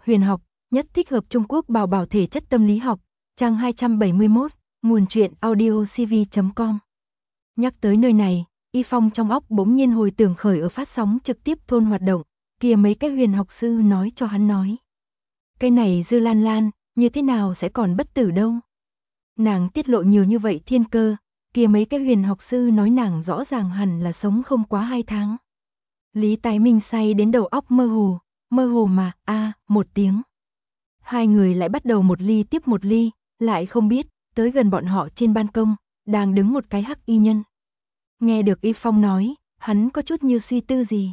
Huyền học, nhất thích hợp Trung Quốc bảo bảo thể chất tâm lý học, trang 271, nguồn truyện audiocv.com. Nhắc tới nơi này, Y Phong trong óc bỗng nhiên hồi tưởng khởi ở phát sóng trực tiếp thôn hoạt động, kia mấy cái huyền học sư nói cho hắn nói. Cái này Dư Lan Lan, như thế nào sẽ còn bất tử đâu. Nàng tiết lộ nhiều như vậy thiên cơ, kia mấy cái huyền học sư nói nàng rõ ràng hẳn là sống không quá 2 tháng. Lý Tái Minh say đến đầu óc mơ hồ mà, một tiếng. Hai người lại bắt đầu một ly tiếp một ly, lại không biết, tới gần bọn họ trên ban công, đang đứng một cái hắc y nhân. Nghe được Y Phong nói, hắn có chút như suy tư gì.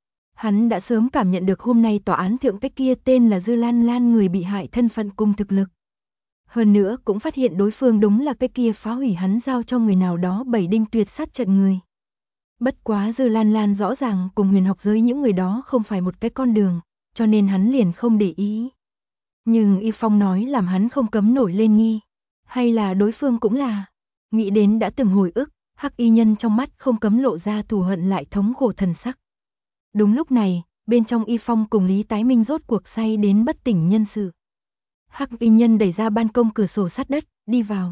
Hắn đã sớm cảm nhận được hôm nay tòa án thượng cái kia tên là Dư Lan Lan người bị hại thân phận cùng thực lực. Hơn nữa cũng phát hiện đối phương đúng là cái kia phá hủy hắn giao cho người nào đó 7 đinh tuyệt sát trận người. Bất quá Dư Lan Lan rõ ràng cùng huyền học giới những người đó không phải một cái con đường, cho nên hắn liền không để ý. Nhưng Y Phong nói làm hắn không cấm nổi lên nghi. Hay là đối phương cũng là. Nghĩ đến đã từng hồi ức, hắc y nhân trong mắt không cấm lộ ra thù hận lại thống khổ thần sắc. Đúng lúc này, bên trong Y Phong cùng Lý Tái Minh rốt cuộc say đến bất tỉnh nhân sự. Hắc y nhân đẩy ra ban công cửa sổ sát đất, đi vào.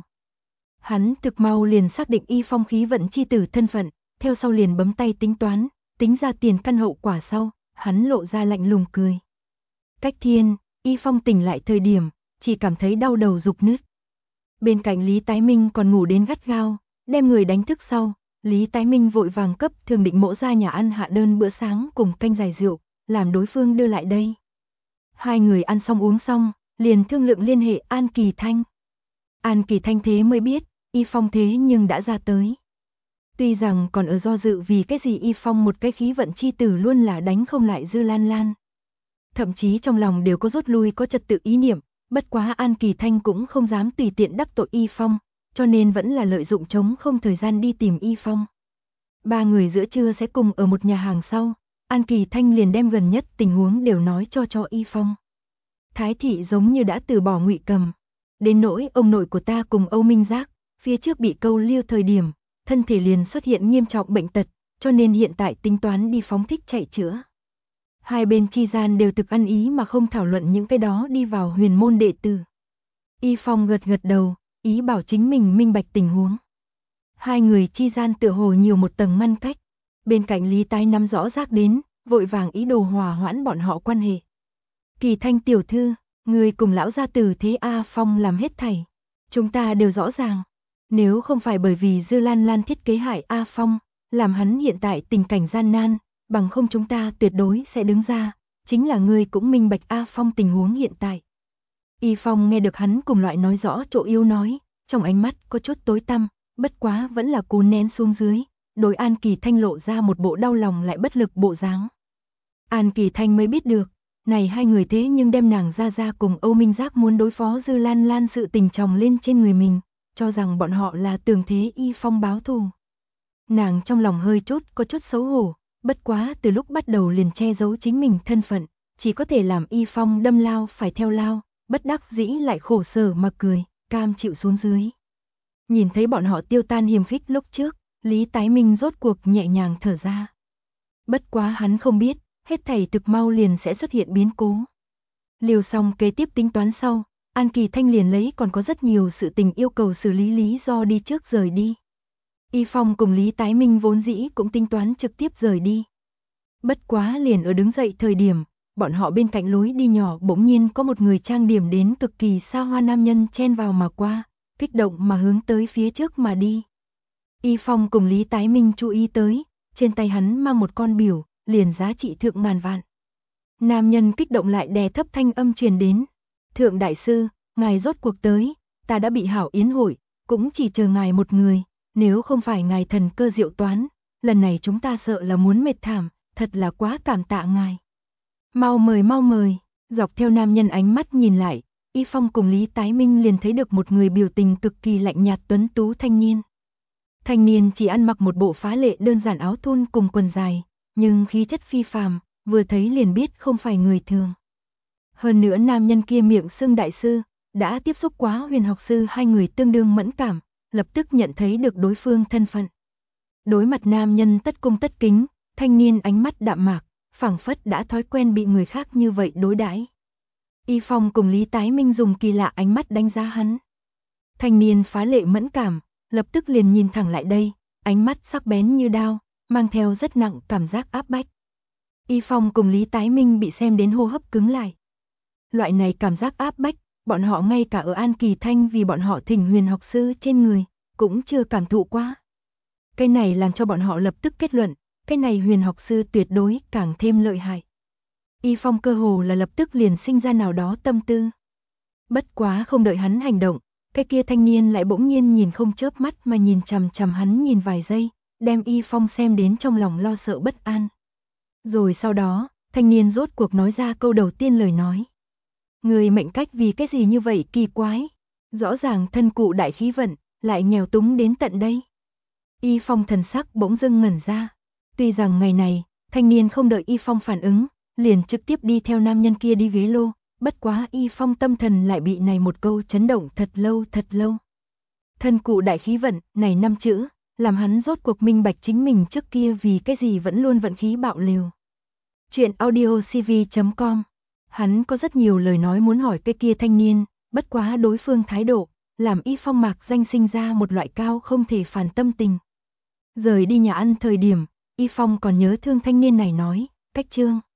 Hắn thực mau liền xác định Y Phong khí vận chi tử thân phận, theo sau liền bấm tay tính toán, tính ra tiền căn hậu quả sau, hắn lộ ra lạnh lùng cười. Cách thiên, Y Phong tỉnh lại thời điểm, chỉ cảm thấy đau đầu rục nứt. Bên cạnh Lý Tái Minh còn ngủ đến gắt gao, đem người đánh thức sau, Lý Tái Minh vội vàng cấp Thường Định Mỗ ra nhà ăn hạ đơn bữa sáng cùng canh giải rượu, làm đối phương đưa lại đây. Hai người ăn xong uống xong, liền thương lượng liên hệ An Kỳ Thanh. An Kỳ Thanh thế mới biết, Y Phong thế nhưng đã ra tới. Tuy rằng còn ở do dự vì cái gì Y Phong một cái khí vận chi tử luôn là đánh không lại Dư Lan Lan. Thậm chí trong lòng đều có rút lui có trật tự ý niệm, bất quá An Kỳ Thanh cũng không dám tùy tiện đắc tội Y Phong, cho nên vẫn là lợi dụng trống không thời gian đi tìm Y Phong. Ba người giữa trưa sẽ cùng ở một nhà hàng sau, An Kỳ Thanh liền đem gần nhất tình huống đều nói cho Y Phong. Thái thị giống như đã từ bỏ Ngụy Cầm, đến nỗi ông nội của ta cùng Âu Minh Giác, phía trước bị câu liêu thời điểm, thân thể liền xuất hiện nghiêm trọng bệnh tật, cho nên hiện tại tính toán đi phóng thích chạy chữa. Hai bên chi gian đều thực ăn ý mà không thảo luận những cái đó đi vào huyền môn đệ tử. Y Phong gật gật đầu, ý bảo chính mình minh bạch tình huống. Hai người chi gian tựa hồ nhiều một tầng ngăn cách. Bên cạnh Lý Tái nắm rõ rác đến, vội vàng ý đồ hòa hoãn bọn họ quan hệ. Kỳ Thanh tiểu thư, người cùng lão gia tử thế A Phong làm hết thảy. Chúng ta đều rõ ràng. Nếu không phải bởi vì Dư Lan Lan thiết kế hại A Phong, làm hắn hiện tại tình cảnh gian nan, bằng không chúng ta tuyệt đối sẽ đứng ra, chính là người cũng minh bạch A Phong tình huống hiện tại. Y Phong nghe được hắn cùng loại nói rõ chỗ yếu nói, trong ánh mắt có chút tối tăm, bất quá vẫn là cố nén xuống dưới, đối An Kỳ Thanh lộ ra một bộ đau lòng lại bất lực bộ dáng. An Kỳ Thanh mới biết được, này hai người thế nhưng đem nàng ra cùng Âu Minh Giác muốn đối phó Dư Lan Lan sự tình chồng lên trên người mình, cho rằng bọn họ là tưởng thế Y Phong báo thù. Nàng trong lòng hơi có chút xấu hổ, bất quá từ lúc bắt đầu liền che giấu chính mình thân phận, chỉ có thể làm Y Phong đâm lao phải theo lao, bất đắc dĩ lại khổ sở mà cười, cam chịu xuống dưới. Nhìn thấy bọn họ tiêu tan hiềm khích lúc trước, Lý Tái Minh rốt cuộc nhẹ nhàng thở ra. Bất quá hắn không biết, hết thảy thực mau liền sẽ xuất hiện biến cố. Liều xong kế tiếp tính toán sau, An Kỳ Thanh liền lấy còn có rất nhiều sự tình yêu cầu xử lý do đi trước rời đi. Y Phong cùng Lý Tái Minh vốn dĩ cũng tính toán trực tiếp rời đi. Bất quá liền ở đứng dậy thời điểm, bọn họ bên cạnh lối đi nhỏ bỗng nhiên có một người trang điểm đến cực kỳ xa hoa nam nhân chen vào mà qua, kích động mà hướng tới phía trước mà đi. Y Phong cùng Lý Tái Minh chú ý tới, trên tay hắn mang một con biểu, liền giá trị thượng ngàn vạn. Nam nhân kích động lại đè thấp thanh âm truyền đến. Thượng đại sư, ngài rốt cuộc tới, ta đã bị hảo yến hội, cũng chỉ chờ ngài một người, nếu không phải ngài thần cơ diệu toán, lần này chúng ta sợ là muốn mệt thảm, thật là quá cảm tạ ngài. Mau mời, dọc theo nam nhân ánh mắt nhìn lại, Y Phong cùng Lý Tái Minh liền thấy được một người biểu tình cực kỳ lạnh nhạt tuấn tú thanh niên. Thanh niên chỉ ăn mặc một bộ phá lệ đơn giản áo thun cùng quần dài, nhưng khí chất phi phàm, vừa thấy liền biết không phải người thường. Hơn nữa nam nhân kia miệng xưng đại sư, đã tiếp xúc quá huyền học sư hai người tương đương mẫn cảm, lập tức nhận thấy được đối phương thân phận. Đối mặt nam nhân tất cung tất kính, thanh niên ánh mắt đạm mạc, phảng phất đã thói quen bị người khác như vậy đối đãi. Y Phong cùng Lý Tái Minh dùng kỳ lạ ánh mắt đánh giá hắn. Thanh niên phá lệ mẫn cảm, lập tức liền nhìn thẳng lại đây, ánh mắt sắc bén như đao, mang theo rất nặng cảm giác áp bách. Y Phong cùng Lý Tái Minh bị xem đến hô hấp cứng lại. Loại này cảm giác áp bách, bọn họ ngay cả ở An Kỳ Thanh vì bọn họ thỉnh huyền học sư trên người, cũng chưa cảm thụ qua. Cái này làm cho bọn họ lập tức kết luận, cái này huyền học sư tuyệt đối càng thêm lợi hại. Y Phong cơ hồ là lập tức liền sinh ra nào đó tâm tư. Bất quá không đợi hắn hành động, cái kia thanh niên lại bỗng nhiên nhìn không chớp mắt mà nhìn chằm chằm hắn nhìn vài giây, đem Y Phong xem đến trong lòng lo sợ bất an. Rồi sau đó, thanh niên rốt cuộc nói ra câu đầu tiên lời nói. Người mệnh cách vì cái gì như vậy kỳ quái? Rõ ràng thân cụ đại khí vận, lại nghèo túng đến tận đây. Y Phong thần sắc bỗng dưng ngẩn ra. Tuy rằng ngày này, thanh niên không đợi Y Phong phản ứng, liền trực tiếp đi theo nam nhân kia đi ghế lô, bất quá Y Phong tâm thần lại bị này một câu chấn động thật lâu thật lâu. Thân cụ đại khí vận, này 5 chữ, làm hắn rốt cuộc minh bạch chính mình trước kia vì cái gì vẫn luôn vận khí bạo liều. Chuyện audiocv.com. Hắn có rất nhiều lời nói muốn hỏi cái kia thanh niên, bất quá đối phương thái độ, làm Y Phong mạc danh sinh ra một loại cao không thể phản tâm tình. Rời đi nhà ăn thời điểm, Y Phong còn nhớ thương thanh niên này nói, cách Trương